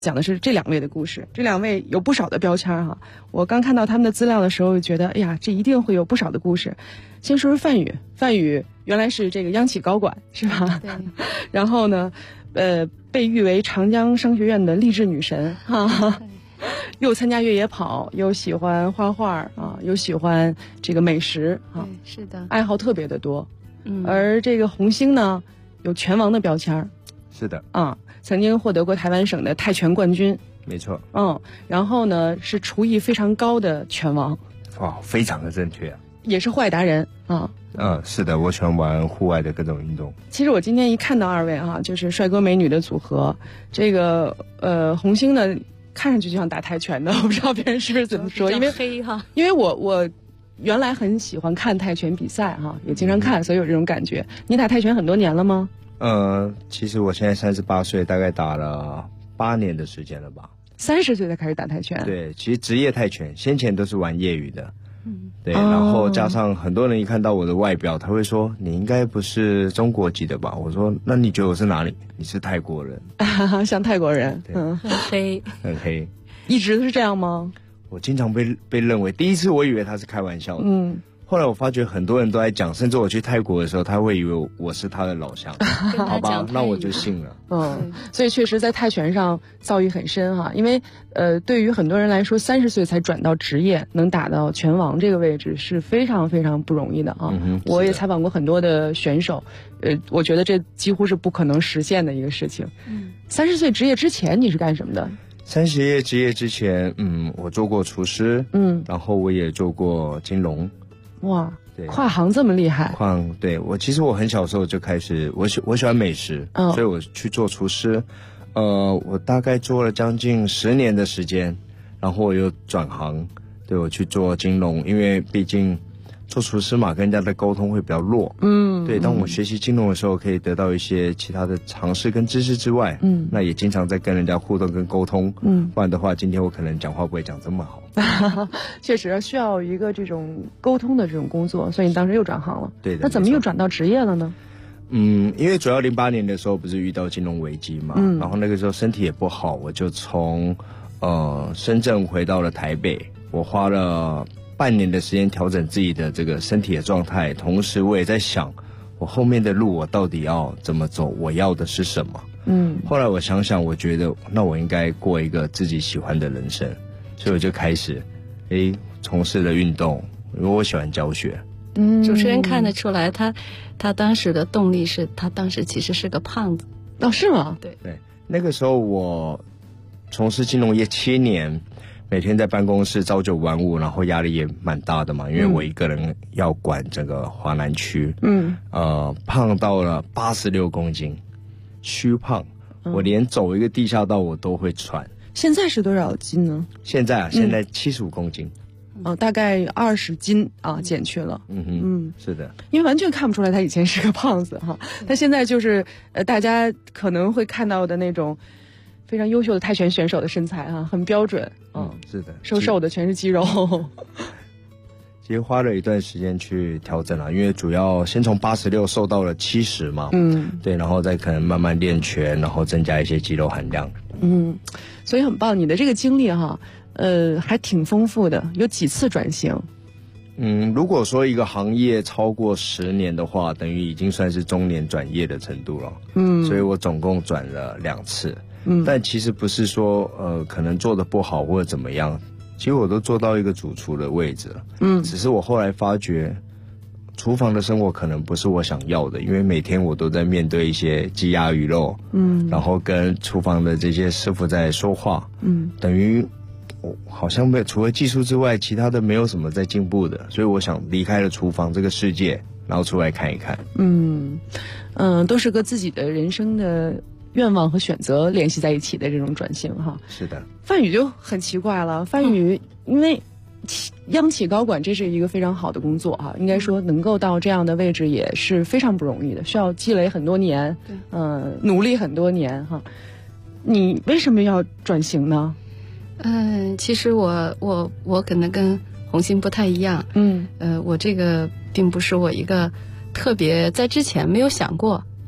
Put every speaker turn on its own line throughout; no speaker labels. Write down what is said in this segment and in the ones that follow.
讲的是这2位的故事。这2位有不少的标签哈。我刚看到他们的资料的时候，觉得哎呀，这一定会有不少的故事。先说说范宇，范宇原来是这个央企高管是吧？
对。
然后呢，被誉为长江商学院的励志女神哈。又参加越野跑，又喜欢画画啊，又喜欢这个美食啊，
是的，
爱好特别的多。而这个红星呢，有拳王的标签。
是的
啊，曾经获得过台湾省的泰拳冠军。
没错。
然后呢是厨艺非常高的拳王。
哇，非常的正确啊。
也是户外达人啊。
是的，我喜欢玩户外的各种运动。
其实我今天一看到2位啊，就是帅哥美女的组合，这个红星呢看上去就像打泰拳的，我不知道别人是不是怎么说，因为
黑哈，
因为我原来很喜欢看泰拳比赛哈，也经常看，所以有这种感觉。你打泰拳很多年了吗？
其实我现在38岁，大概打了8年的时间了吧。
30岁才开始打泰拳？
对，其实职业泰拳先前都是玩业余的。对，然后加上很多人一看到我的外表，他会说你应该不是中国籍的吧？我说那你觉得我是哪里？你是泰国人。
像泰国人。
很黑，
很黑。
一直是这样吗？
我经常被认为，第一次我以为他是开玩笑的。后来我发觉很多人都在讲，甚至我去泰国的时候，他会以为我是他的老乡。好吧，那我就信了。
所以确实在泰拳上造诣很深哈，因为对于很多人来说，30岁才转到职业，能打到拳王这个位置是非常非常不容易的啊。我也采访过很多的选手，我觉得这几乎是不可能实现的一个事情。30岁职业之前你是干什么的
？30岁职业之前，我做过厨师，然后我也做过金融。
哇，对，跨行这么厉害。
对，其实我很小时候就开始，我喜欢美食，所以我去做厨师。我大概做了将近10年的时间，然后我又转行，对，我去做金融，因为毕竟做厨师嘛，跟人家的沟通会比较弱。对，当我学习金融的时候，可以得到一些其他的常识跟知识之外，那也经常在跟人家互动跟沟通。不然的话，今天我可能讲话不会讲这么好。
确实需要一个这种沟通的这种工作，所以你当时又转行了。
对的。
那怎么又转到职业了呢？
因为主要08年的时候不是遇到金融危机嘛，然后那个时候身体也不好，我就从深圳回到了台北，我花了半年的时间调整自己的这个身体的状态，同时我也在想我后面的路我到底要怎么走，我要的是什么。后来我想想，我觉得那我应该过一个自己喜欢的人生，所以我就开始从事了运动，因为我喜欢教学。
主持人看得出来，他当时的动力是他当时其实是个胖子。
是吗？
对，那个时候我从事金融业7年，每天在办公室朝九晚五，然后压力也蛮大的嘛，因为我一个人要管整个华南区。胖到了86公斤，虚胖，我连走一个地下道我都会喘。
现在是多少斤呢？
现在75公斤。
大概20斤啊，减去了。
是的，
因为完全看不出来他以前是个胖子哈，他现在就是大家可能会看到的那种非常优秀的泰拳选手的身材哈，很标准。
是的，
瘦瘦的全是肌肉。
其实花了一段时间去调整了，因为主要先从86瘦到了70嘛。对，然后再可能慢慢练拳，然后增加一些肌肉含量。
所以很棒，你的这个经历哈。还挺丰富的，有几次转型。
如果说一个行业超过10年的话，等于已经算是中年转业的程度了。所以我总共转了2次。但其实不是说可能做得不好或者怎么样，其实我都做到一个主厨的位置了。只是我后来发觉，厨房的生活可能不是我想要的，因为每天我都在面对一些鸡鸭鱼肉，然后跟厨房的这些师傅在说话，等于我好像除了技术之外，其他的没有什么在进步的，所以我想离开了厨房这个世界，然后出来看一看。
都是和自己的人生的愿望和选择联系在一起的这种转型哈。
是的。
范宇就很奇怪了，范宇因为央企高管这是一个非常好的工作哈，应该说能够到这样的位置也是非常不容易的，需要积累很多年，努力很多年哈。你为什么要转型呢？
其实我可能跟红星不太一样。我这个并不是我一个特别在之前没有想过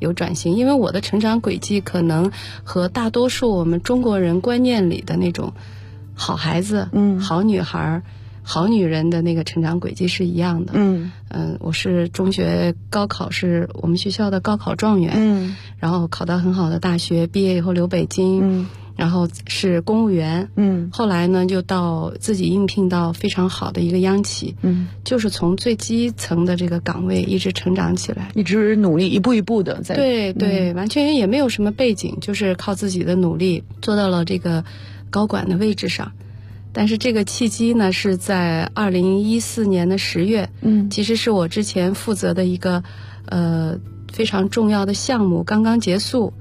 有转型，因为我的成长轨迹可能和大多数我们中国人观念里的那种好孩子、好女孩、好女人的那个成长轨迹是一样的。我是中学高考是我们学校的高考状元，然后考到很好的大学，毕业以后留北京，然后是公务员，后来呢就到自己应聘到非常好的一个央企，就是从最基层的这个岗位一直成长起来，
一直努力一步一步的在。
对，完全也没有什么背景，就是靠自己的努力做到了这个高管的位置上。但是这个契机呢是在2014年的10月，其实是我之前负责的一个非常重要的项目刚刚结束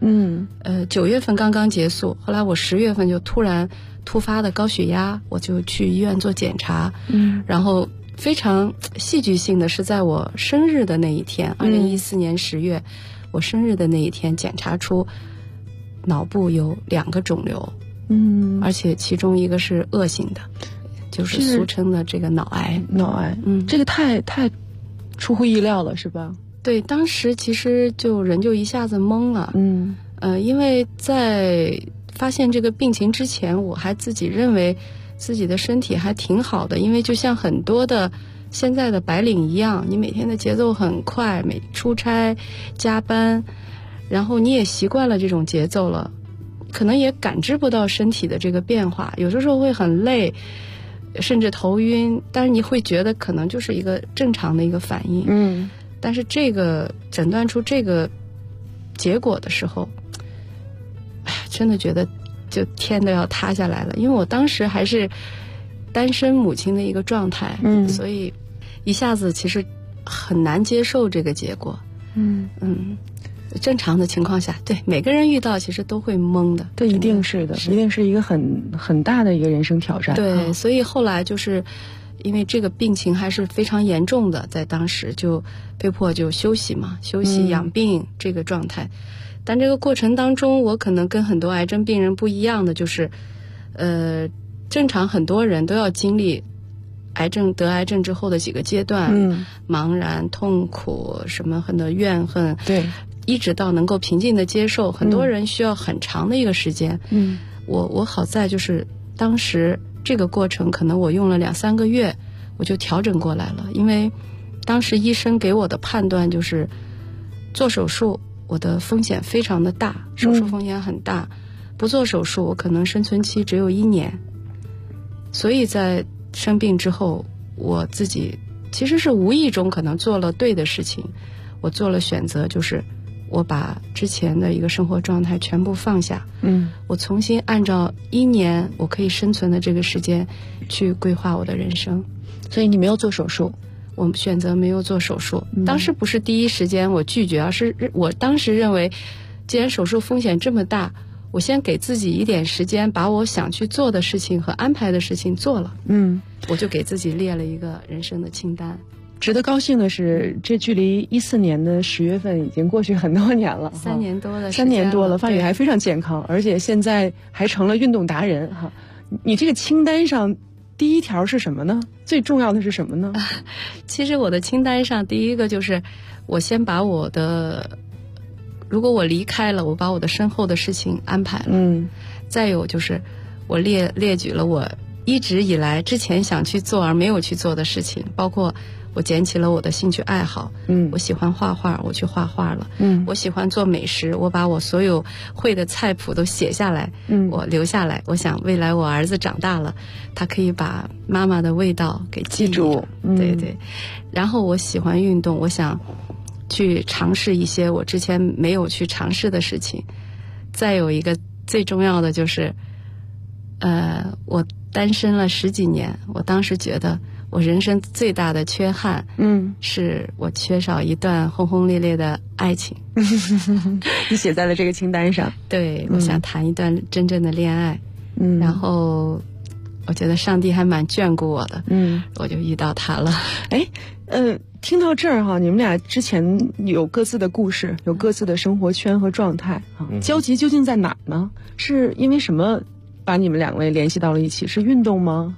，9月份刚刚结束，后来我10月份就突发的高血压，我就去医院做检查，然后非常戏剧性的是在我生日的那一天，2014年10月，我生日的那一天检查出脑部有2个肿瘤，而且其中一个是恶性的，就是俗称的这个脑癌。
这个太出乎意料了，是吧？
对，当时其实人就一下子懵了。因为在发现这个病情之前，我还自己认为自己的身体还挺好的，因为就像很多的现在的白领一样，你每天的节奏很快，出差加班，然后你也习惯了这种节奏了，可能也感知不到身体的这个变化，有的时候会很累，甚至头晕，但是你会觉得可能就是一个正常的一个反应。但是这个诊断出这个结果的时候，真的觉得就天都要塌下来了，因为我当时还是单身母亲的一个状态，所以一下子其实很难接受这个结果。正常的情况下，对每个人遇到其实都会懵的。
对，一定是的，一定是一个很大的一个人生挑战。
对，所以后来就是因为这个病情还是非常严重的，在当时就被迫就休息养病这个状态。但这个过程当中，我可能跟很多癌症病人不一样的就是，正常很多人都要经历得癌症之后的几个阶段，茫然、痛苦，什么很多怨恨，
对，
一直到能够平静的接受，很多人需要很长的一个时间。我好在就是当时这个过程，可能我用了2-3个月，我就调整过来了。因为当时医生给我的判断就是做手术我的风险非常的大，手术风险很大，不做手术我可能生存期只有1年。所以在生病之后，我自己其实是无意中可能做了对的事情，我做了选择，就是我把之前的一个生活状态全部放下，我重新按照1年我可以生存的这个时间去规划我的人生。
所以你没有做手术？
我选择没有做手术，当时不是第一时间我拒绝，而是我当时认为既然手术风险这么大，我先给自己一点时间，把我想去做的事情和安排的事情做了。我就给自己列了一个人生的清单。
值得高兴的是，这距离14年的10月份已经过去很多年了
，3年多的
3年多了，范宇还非常健康，而且现在还成了运动达人哈。你这个清单上第一条是什么呢？最重要的是什么呢？
其实我的清单上第一个就是我先把如果我离开了，我把我的身后的事情安排了。再有就是我列举了我一直以来之前想去做而没有去做的事情，包括我捡起了我的兴趣爱好，我喜欢画画，我去画画了，我喜欢做美食，我把我所有会的菜谱都写下来，我留下来，我想未来我儿子长大了，他可以把妈妈的味道给记住，对。然后我喜欢运动，我想去尝试一些我之前没有去尝试的事情。再有一个最重要的就是，我单身了10几年，我当时觉得我人生最大的缺憾，是我缺少一段轰轰烈烈的爱情。
你写在了这个清单上。
对，我想谈一段真正的恋爱。然后我觉得上帝还蛮眷顾我的，我就遇到他了。
听到这儿哈，你们俩之前有各自的故事，有各自的生活圈和状态啊，交集究竟在哪儿呢？是因为什么把你们2位联系到了一起？是运动吗？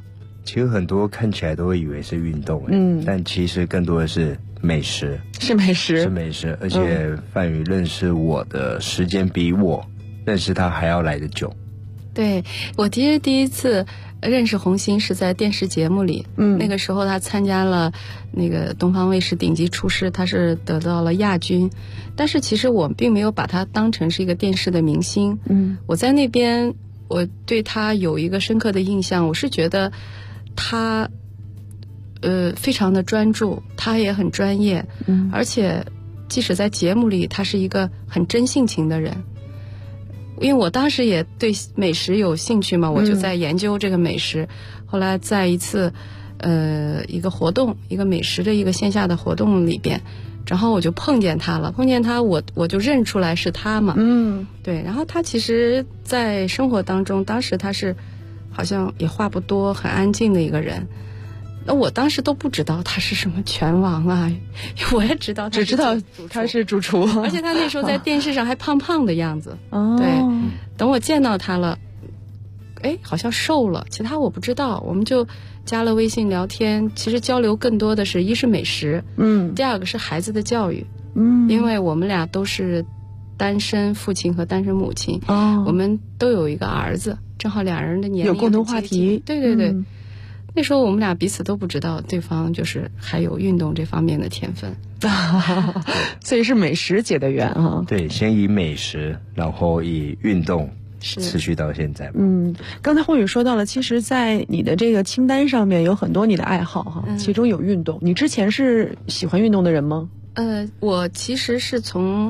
其实很多看起来都会以为是运动，但其实更多的是美食，
是美食，
而且范宇认识我的时间比我认识他还要来得久。
对，我其实第一次认识红星是在电视节目里，那个时候他参加了那个东方卫视顶级厨师，他是得到了亚军，但是其实我并没有把他当成是一个电视的明星。我在那边我对他有一个深刻的印象，我是觉得他非常的专注，他也很专业，而且即使在节目里他是一个很真性情的人。因为我当时也对美食有兴趣嘛，我就在研究这个美食。后来在一次一个活动，一个美食的一个线下的活动里边，然后我就碰见他了，我就认出来是他嘛。对，然后他其实在生活当中，当时他是好像也话不多，很安静的一个人。那我当时都不知道他是什么拳王啊，我也知道，
只知道他是主厨，
而且他那时候在电视上还胖胖的样子。对，等我见到他了，好像瘦了，其他我不知道。我们就加了微信聊天，其实交流更多的是一是美食，第二个是孩子的教育，因为我们俩都是单身父亲和单身母亲，我们都有一个儿子，正好两人的年龄
有共同话题。
对对对。那时候我们俩彼此都不知道对方就是还有运动这方面的天分，
所以是美食结的缘哈。
对，先以美食，然后以运动持续到现在。
刚才宏宇说到了，其实在你的这个清单上面有很多你的爱好哈，其中有运动。你之前是喜欢运动的人吗？
我其实是从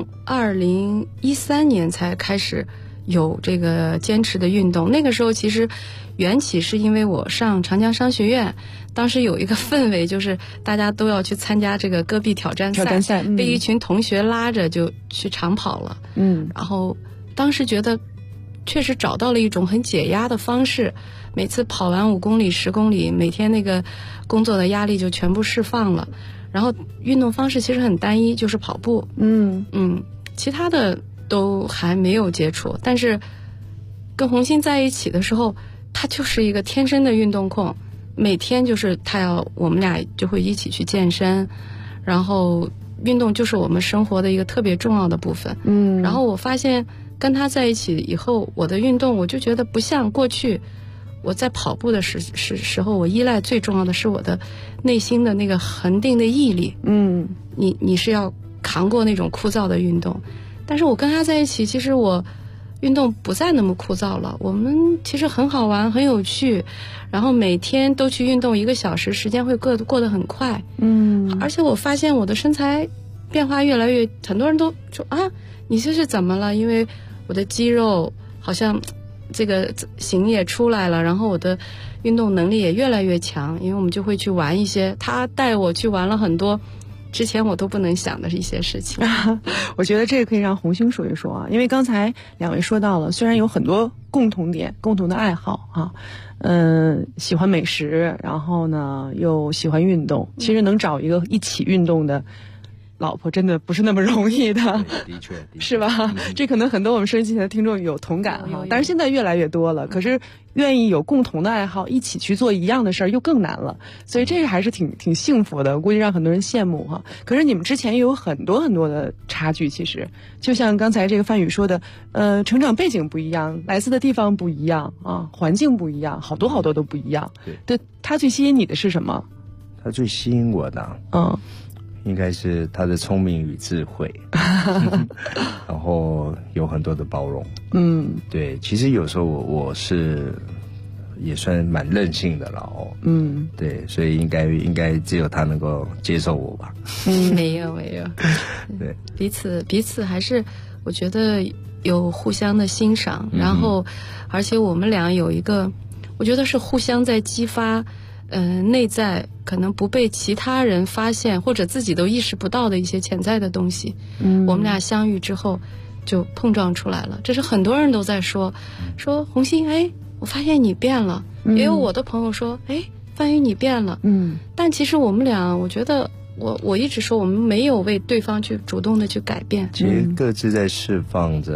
2013年才开始有这个坚持的运动。那个时候其实缘起是因为我上长江商学院，当时有一个氛围，就是大家都要去参加这个戈壁挑战赛，被一群同学拉着就去长跑了。然后当时觉得确实找到了一种很解压的方式，每次跑完5公里10公里，每天那个工作的压力就全部释放了。然后运动方式其实很单一，就是跑步。其他的都还没有接触，但是跟红星在一起的时候，他就是一个天生的运动控，每天就是我们俩就会一起去健身，然后运动就是我们生活的一个特别重要的部分。然后我发现跟他在一起以后，我的运动我就觉得不像过去我在跑步的时候，我依赖最重要的是我的内心的那个恒定的毅力。你是要扛过那种枯燥的运动，但是我跟他在一起，其实我运动不再那么枯燥了，我们其实很好玩很有趣，然后每天都去运动1个小时，时间会过得很快。而且我发现我的身材变化越来越，很多人都说你这是怎么了？因为我的肌肉好像这个型也出来了，然后我的运动能力也越来越强，因为我们就会去玩一些，他带我去玩了很多之前我都不能想的一些事情。
我觉得这个可以让红星说一说啊，因为刚才两位说到了，虽然有很多共同点、共同的爱好啊，喜欢美食，然后呢又喜欢运动，其实能找一个一起运动的老婆真的不是那么容易的。
的确
是吧？这可能很多我们收音机前的听众有同感哈，但是现在越来越多了，可是愿意有共同的爱好一起去做一样的事儿又更难了，所以这还是挺幸福的，估计让很多人羡慕哈。可是你们之前也有很多很多的差距，其实就像刚才这个范宇说的，成长背景不一样，来自的地方不一样啊，环境不一样，好多好多都不一样。对，他最吸引你的是什么？
他最吸引我的应该是他的聪明与智慧，然后有很多的包容。对，其实有时候我是也算蛮任性的了对，所以应该只有他能够接受我吧。
没有，对，彼此还是我觉得有互相的欣赏，然后而且我们俩有一个，我觉得是互相在激发。内在可能不被其他人发现或者自己都意识不到的一些潜在的东西，我们俩相遇之后就碰撞出来了。这是很多人都在说红星，我发现你变了，也有我的朋友说范宇你变了。但其实我们俩，我觉得我一直说我们没有为对方去主动的去改变，
其实各自在释放着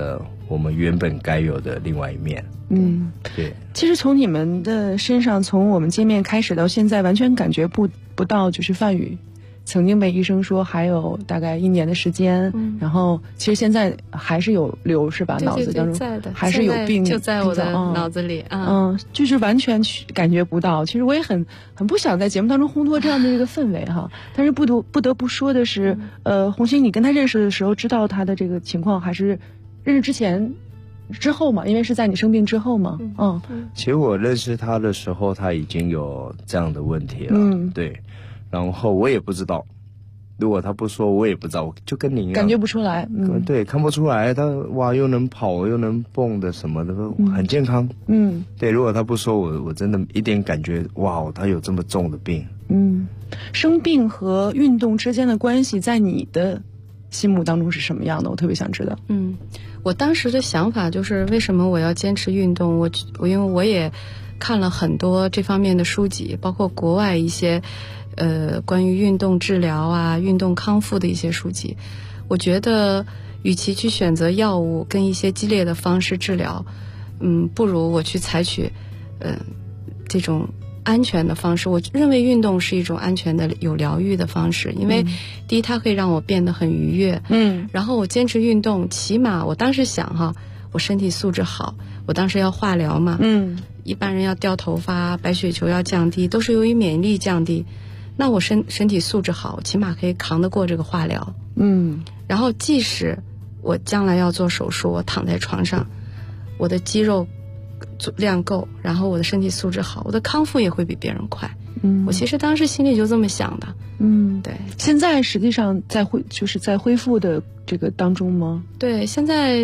我们原本该有的另外一面。对。
其实从你们的身上，从我们见面开始到现在，完全感觉不到就是范宇曾经被医生说还有大概1年的时间，然后其实现在还是有瘤是吧？
对对对，
脑子当中
在的，
还是有病，
就在我的脑子里
就是完全感觉不到。其实我也很不想在节目当中烘托这样的这个氛围哈，但是不得不说的是，红星，你跟他认识的时候知道他的这个情况，还是认识之后嘛？因为是在你生病之后嘛。
其实我认识他的时候，他已经有这样的问题了。对。然后我也不知道，如果他不说，我也不知道，就跟你一样，
感觉不出来。
对，看不出来，他哇又能跑又能蹦的什么的，很健康。对，如果他不说，我真的一点感觉，哇，他有这么重的病。
生病和运动之间的关系，在你的心目当中是什么样的？我特别想知道。
我当时的想法就是，为什么我要坚持运动？因为我也看了很多这方面的书籍，包括国外一些关于运动治疗啊、运动康复的一些书籍。我觉得，与其去选择药物跟一些激烈的方式治疗，不如我去采取这种安全的方式。我认为运动是一种安全的、有疗愈的方式，因为第一，它可以让我变得很愉悦。然后我坚持运动，起码我当时想我身体素质好，我当时要化疗嘛。一般人要掉头发、白血球要降低，都是由于免疫力降低。那我身体素质好，起码可以扛得过这个化疗。然后即使我将来要做手术，我躺在床上，我的肌肉量够，然后我的身体素质好，我的康复也会比别人快。我其实当时心里就这么想的。对。
现在实际上在恢复的这个当中吗？
对，现在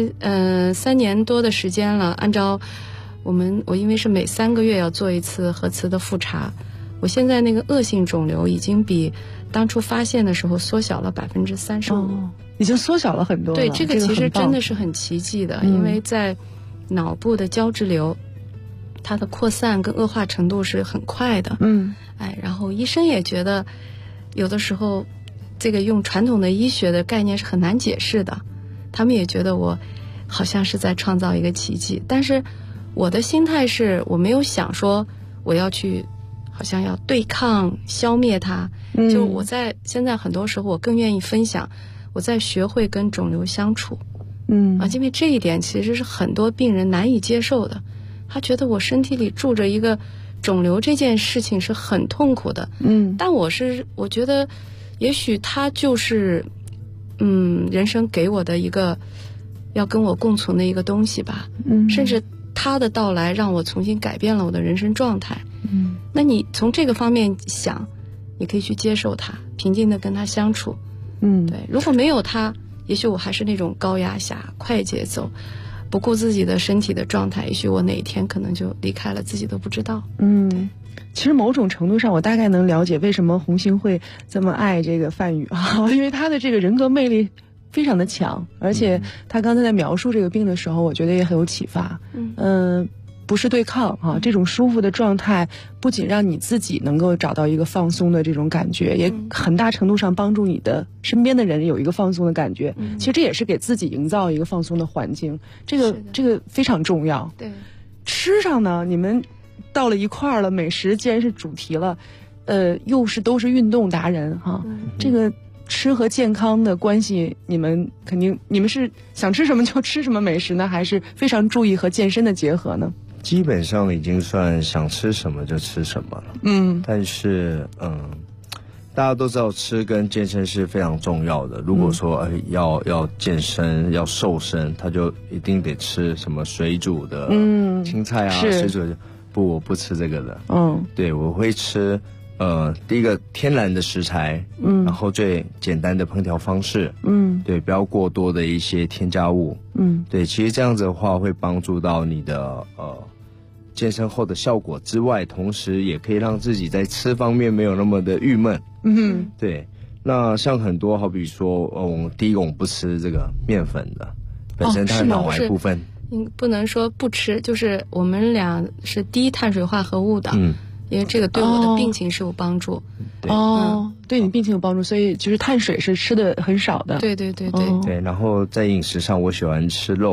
3年多的时间了，按照我因为是每3个月要做一次核磁的复查，我现在那个恶性肿瘤已经比当初发现的时候缩小了35%。
已经缩小了很多了。
对，这个其实真的是很奇迹的。因为在脑部的胶质瘤，它的扩散跟恶化程度是很快的。然后医生也觉得有的时候这个用传统的医学的概念是很难解释的，他们也觉得我好像是在创造一个奇迹。但是我的心态是，我没有想说我要去好像要对抗消灭它。就我现在很多时候我更愿意分享我在学会跟肿瘤相处。因为这一点其实是很多病人难以接受的，他觉得我身体里住着一个肿瘤，这件事情是很痛苦的。但我觉得也许它就是人生给我的一个要跟我共存的一个东西吧。甚至它的到来让我重新改变了我的人生状态。那你从这个方面想，你可以去接受它，平静的跟它相处。对，如果没有它，也许我还是那种高压下快节奏，不顾自己的身体的状态，也许我哪一天可能就离开了，自己都不知道。
其实某种程度上我大概能了解为什么红星会这么爱这个范宇因为他的这个人格魅力非常的强，而且他刚才在描述这个病的时候，我觉得也很有启发。不是对抗这种舒服的状态不仅让你自己能够找到一个放松的这种感觉，也很大程度上帮助你的身边的人有一个放松的感觉。其实这也是给自己营造一个放松的环境，这个非常重要。
对，
吃上呢，你们到了一块儿了，美食既然是主题了，都是运动达人这个吃和健康的关系，你们是想吃什么就吃什么美食呢，还是非常注意和健身的结合呢？
基本上已经算想吃什么就吃什么了。但是大家都知道吃跟健身是非常重要的。如果说要健身要瘦身，他就一定得吃什么水煮的青菜啊，水煮的。不，我不吃这个的。对，我会吃第一个天然的食材，然后最简单的烹调方式，对，不要过多的一些添加物，对，其实这样子的话会帮助到你的健身后的效果之外，同时也可以让自己在吃方面没有那么的郁闷。对。那像很多好比说第一个我们不吃这个面粉的，本身它的脑癌部分
不能说不吃，就是我们俩是低碳水化合物的。因为这个对我的病情是有帮助。
对你病情有帮助，所以就是碳水是吃的很少的。
对。
对，然后在饮食上我喜欢吃肉，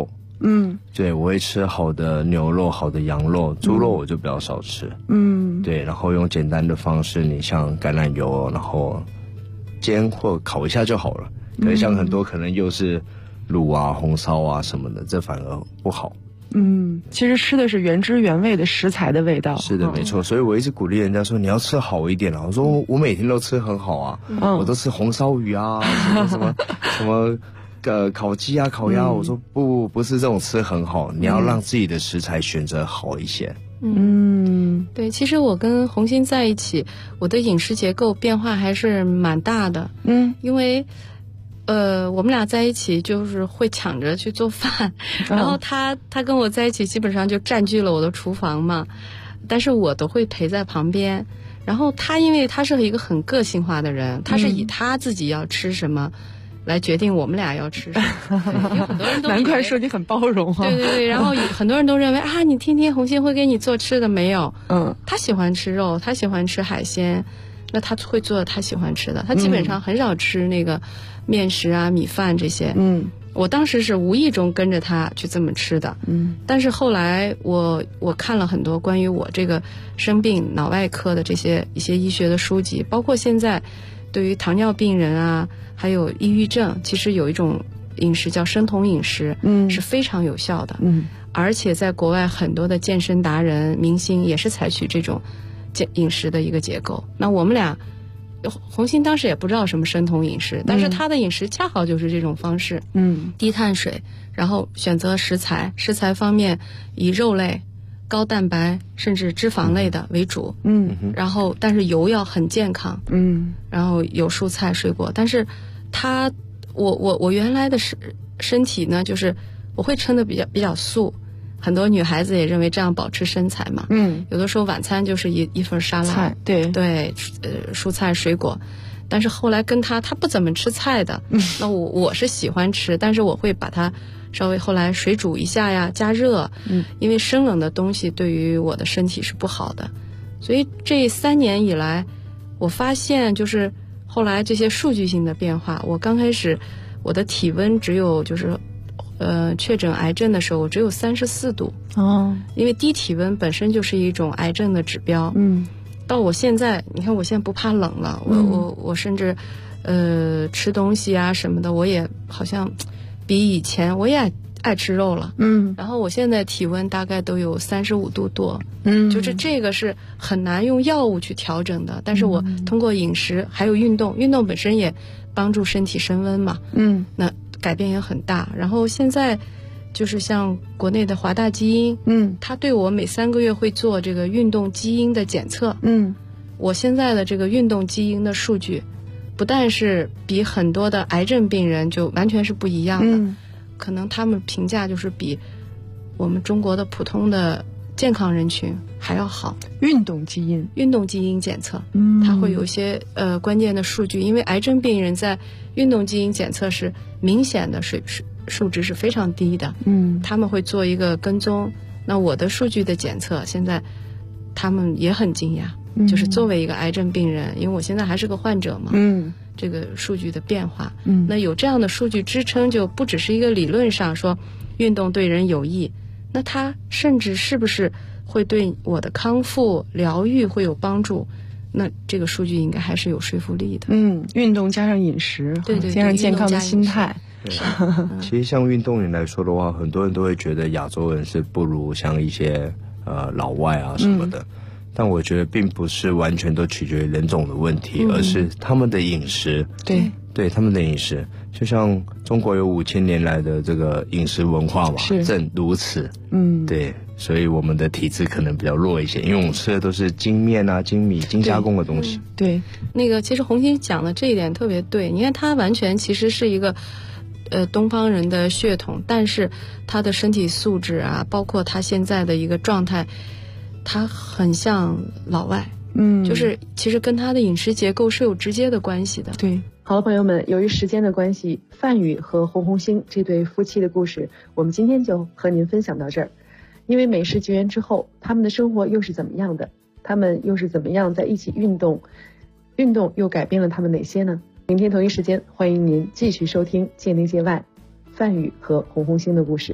对，我会吃好的牛肉、好的羊肉，猪肉我就比较少吃。对，然后用简单的方式，你像橄榄油，然后煎或烤一下就好了。可是像很多可能又是卤啊、红烧啊什么的，这反而不好。
其实吃的是原汁原味的食材的味道。
是的，没错。所以我一直鼓励人家说，你要吃好一点啊。我说我每天都吃很好啊，我都吃红烧鱼啊，什么烤鸡啊、烤鸭。我说不是这种吃很好，你要让自己的食材选择好一些。
对，其实我跟红星在一起，我的饮食结构变化还是蛮大的。因为我们俩在一起就是会抢着去做饭，然后他跟我在一起基本上就占据了我的厨房嘛，但是我都会陪在旁边。然后他因为他是一个很个性化的人，他是以他自己要吃什么来决定我们俩要吃什么。有很多人都
难怪说你很包容哈。
对，然后很多人都认为啊，你天天红星会给你做吃的。没有，他喜欢吃肉，他喜欢吃海鲜，那他会做他喜欢吃的，他基本上很少吃那个面食啊、米饭这些。我当时是无意中跟着他去这么吃的。但是后来我看了很多关于我这个生病脑外科的一些医学的书籍，包括现在对于糖尿病人啊，还有抑郁症，其实有一种饮食叫生酮饮食，是非常有效的。而且在国外很多的健身达人、明星也是采取这种饮食的一个结构。那我们俩，红星当时也不知道什么生酮饮食，但是他的饮食恰好就是这种方式。低碳水，然后选择食材方面以肉类、高蛋白甚至脂肪类的为主。然后但是油要很健康。然后有蔬菜水果。但是我原来的身体呢，就是我会称的比较素。很多女孩子也认为这样保持身材嘛。有的时候晚餐就是一份沙拉，
菜，对，
蔬菜水果。但是后来跟他不怎么吃菜的，那我是喜欢吃，但是我会把它稍微后来水煮一下呀，加热。因为生冷的东西对于我的身体是不好的。所以这3年以来，我发现就是后来这些数据性的变化。我刚开始我的体温只有就是确诊癌症的时候我只有34度。因为低体温本身就是一种癌症的指标。到我现在，你看我现在不怕冷了，我甚至吃东西啊什么的，我也好像比以前我也爱吃肉了。然后我现在体温大概都有35度多。就是这个是很难用药物去调整的，但是我通过饮食还有运动本身也帮助身体升温嘛。那改变也很大。然后现在就是像国内的华大基因，他对我每3个月会做这个运动基因的检测。我现在的这个运动基因的数据，不但是比很多的癌症病人就完全是不一样的。可能他们评价就是比我们中国的普通的健康人群还要好。
运动基因
检测，它会有一些关键的数据。因为癌症病人在运动基因检测是明显的数值是非常低的。他们会做一个跟踪。那我的数据的检测现在他们也很惊讶，就是作为一个癌症病人，因为我现在还是个患者嘛。这个数据的变化，那有这样的数据支撑，就不只是一个理论上说运动对人有益，那它甚至是不是会对我的康复疗愈会有帮助，那这个数据应该还是有说服力的。
运动加上饮食，
对，
加上健康的心态。
其实像运动员来说的话，很多人都会觉得亚洲人是不如像一些老外啊什么的。但我觉得并不是完全都取决于人种的问题，而是他们的饮食。对他们的饮食，就像中国有5000年来的这个饮食文化嘛，正如此。对，所以我们的体质可能比较弱一些，因为我们吃的都是精面啊、精米、精加工的东西。
对，那个其实红星讲的这一点特别对。你看他完全其实是一个东方人的血统，但是他的身体素质啊，包括他现在的一个状态，他很像老外。就是其实跟他的饮食结构是有直接的关系的。
对，好了，朋友们，由于时间的关系，范宇和红星这对夫妻的故事，我们今天就和您分享到这儿。因为美式结缘之后，他们的生活又是怎么样的？他们又是怎么样在一起运动？运动又改变了他们哪些呢？明天同一时间，欢迎您继续收听《界内界外》范宇和红星的故事。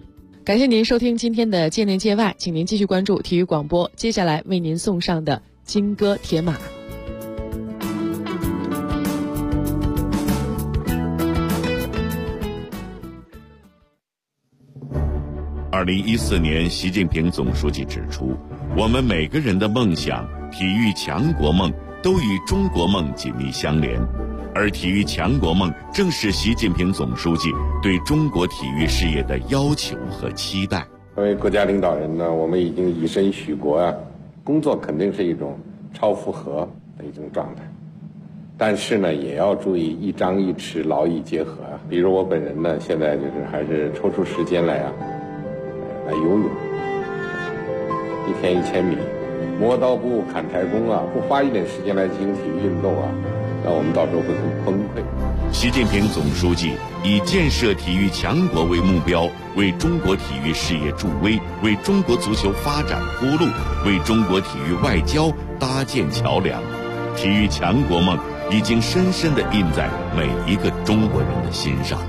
感谢您收听今天的界内界外，请您继续关注体育广播，接下来为您送上的金戈铁马。
2014年，习近平总书记指出，我们每个人的梦想、体育强国梦都与中国梦紧密相连，而体育强国梦正是习近平总书记对中国体育事业的要求和期待。
作为国家领导人呢，我们已经以身许国啊，工作肯定是一种超负荷的一种状态，但是呢，也要注意一张一弛，劳逸结合啊。比如我本人呢，现在就是还是抽出时间来游泳，一天1000米，磨刀不误砍柴工啊，不花一点时间来进行体育运动啊，那我们到时候会很崩溃。
习近平总书记以建设体育强国为目标，为中国体育事业助威，为中国足球发展铺路，为中国体育外交搭建桥梁。体育强国梦已经深深地印在每一个中国人的心上。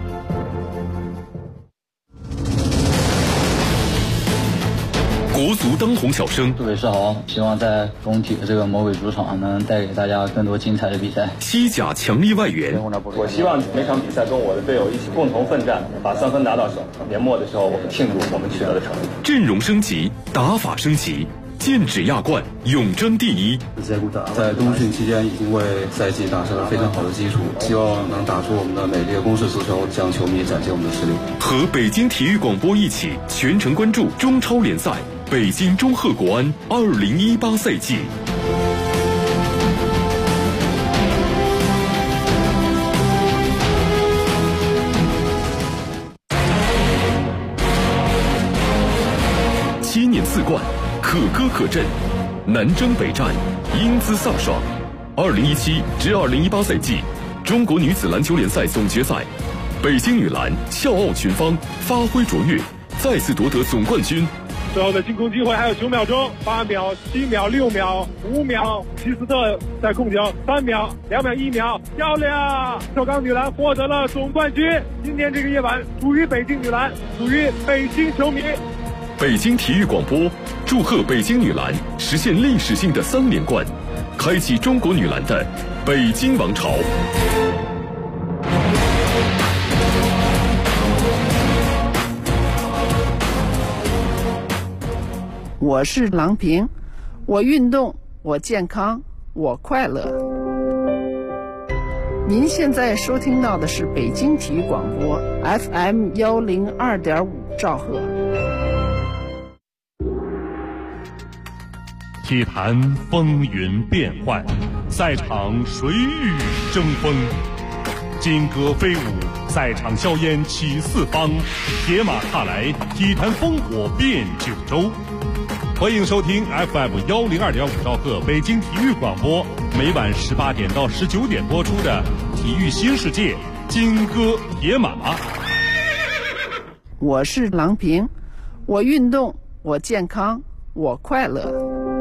国足当红小生，
杜伟世豪，希望在工体的这个魔鬼主场能带给大家更多精彩的比赛。
西甲强力外援，
我希望每场比赛跟我的队友一起共同奋战，把3分拿到手。年末的时候，我们庆祝我们取得的成绩。
阵容升级，打法升级，剑指亚冠，永争第一。
在冬训期间已经为赛季打下了非常好的基础，希望能打出我们的美丽的攻势足球，向球迷展现我们的实力。
和北京体育广播一起全程关注中超联赛。北京中赫国安2018赛季。7年4冠，可歌可阵，南征北战，英姿飒爽。2017至2018赛季，中国女子篮球联赛总决赛，北京女篮笑傲群芳，发挥卓越，再次夺得总冠军。
最后的进攻机会还有9秒钟，8秒、7秒、6秒、5秒，齐斯特在控球，3秒、2秒、1秒，漂亮！首钢女篮获得了总冠军。今天这个夜晚属于北京女篮，属于北京球迷。
北京体育广播祝贺北京女篮实现历史性的3连冠，开启中国女篮的北京王朝。
我是郎平，我运动，我健康，我快乐。您现在收听到的是北京体育广播 FM 102.5兆赫。
体坛风云变幻，赛场谁与争锋？金戈飞舞，赛场硝烟起四方，铁马踏来，体坛烽火遍九州。欢迎收听 FM 102.5兆赫北京体育广播，每晚18点到19点播出的《体育新世界》金戈铁马。
我是郎平，我运动，我健康，我快乐。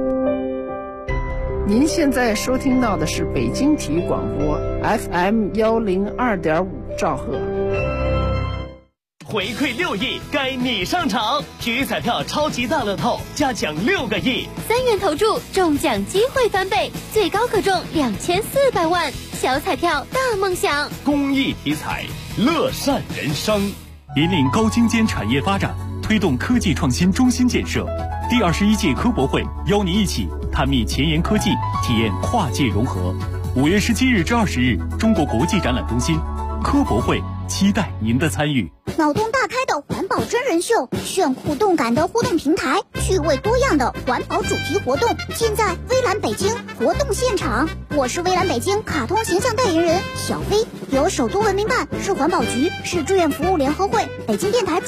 您现在收听到的是北京体育广播 FM 102.5兆赫。
回馈6亿，该你上场！体育彩票超级大乐透，加奖6个亿
，3元投注，中奖机会翻倍，最高可中2400万。小彩票大梦想，
公益体彩，乐善人生，
引领高精尖产业发展，推动科技创新中心建设。第21届科博会邀您一起探秘前沿科技，体验跨界融合。5月17日至20日，中国国际展览中心科博会，期待您的参与。
脑洞大开的环保真人秀，炫酷动感的互动平台，趣味多样的环保主题活动，尽在微蓝北京活动现场。我是微蓝北京卡通形象代言人小飞，由首都文明办、市环保局、市志愿服务联合会、北京电台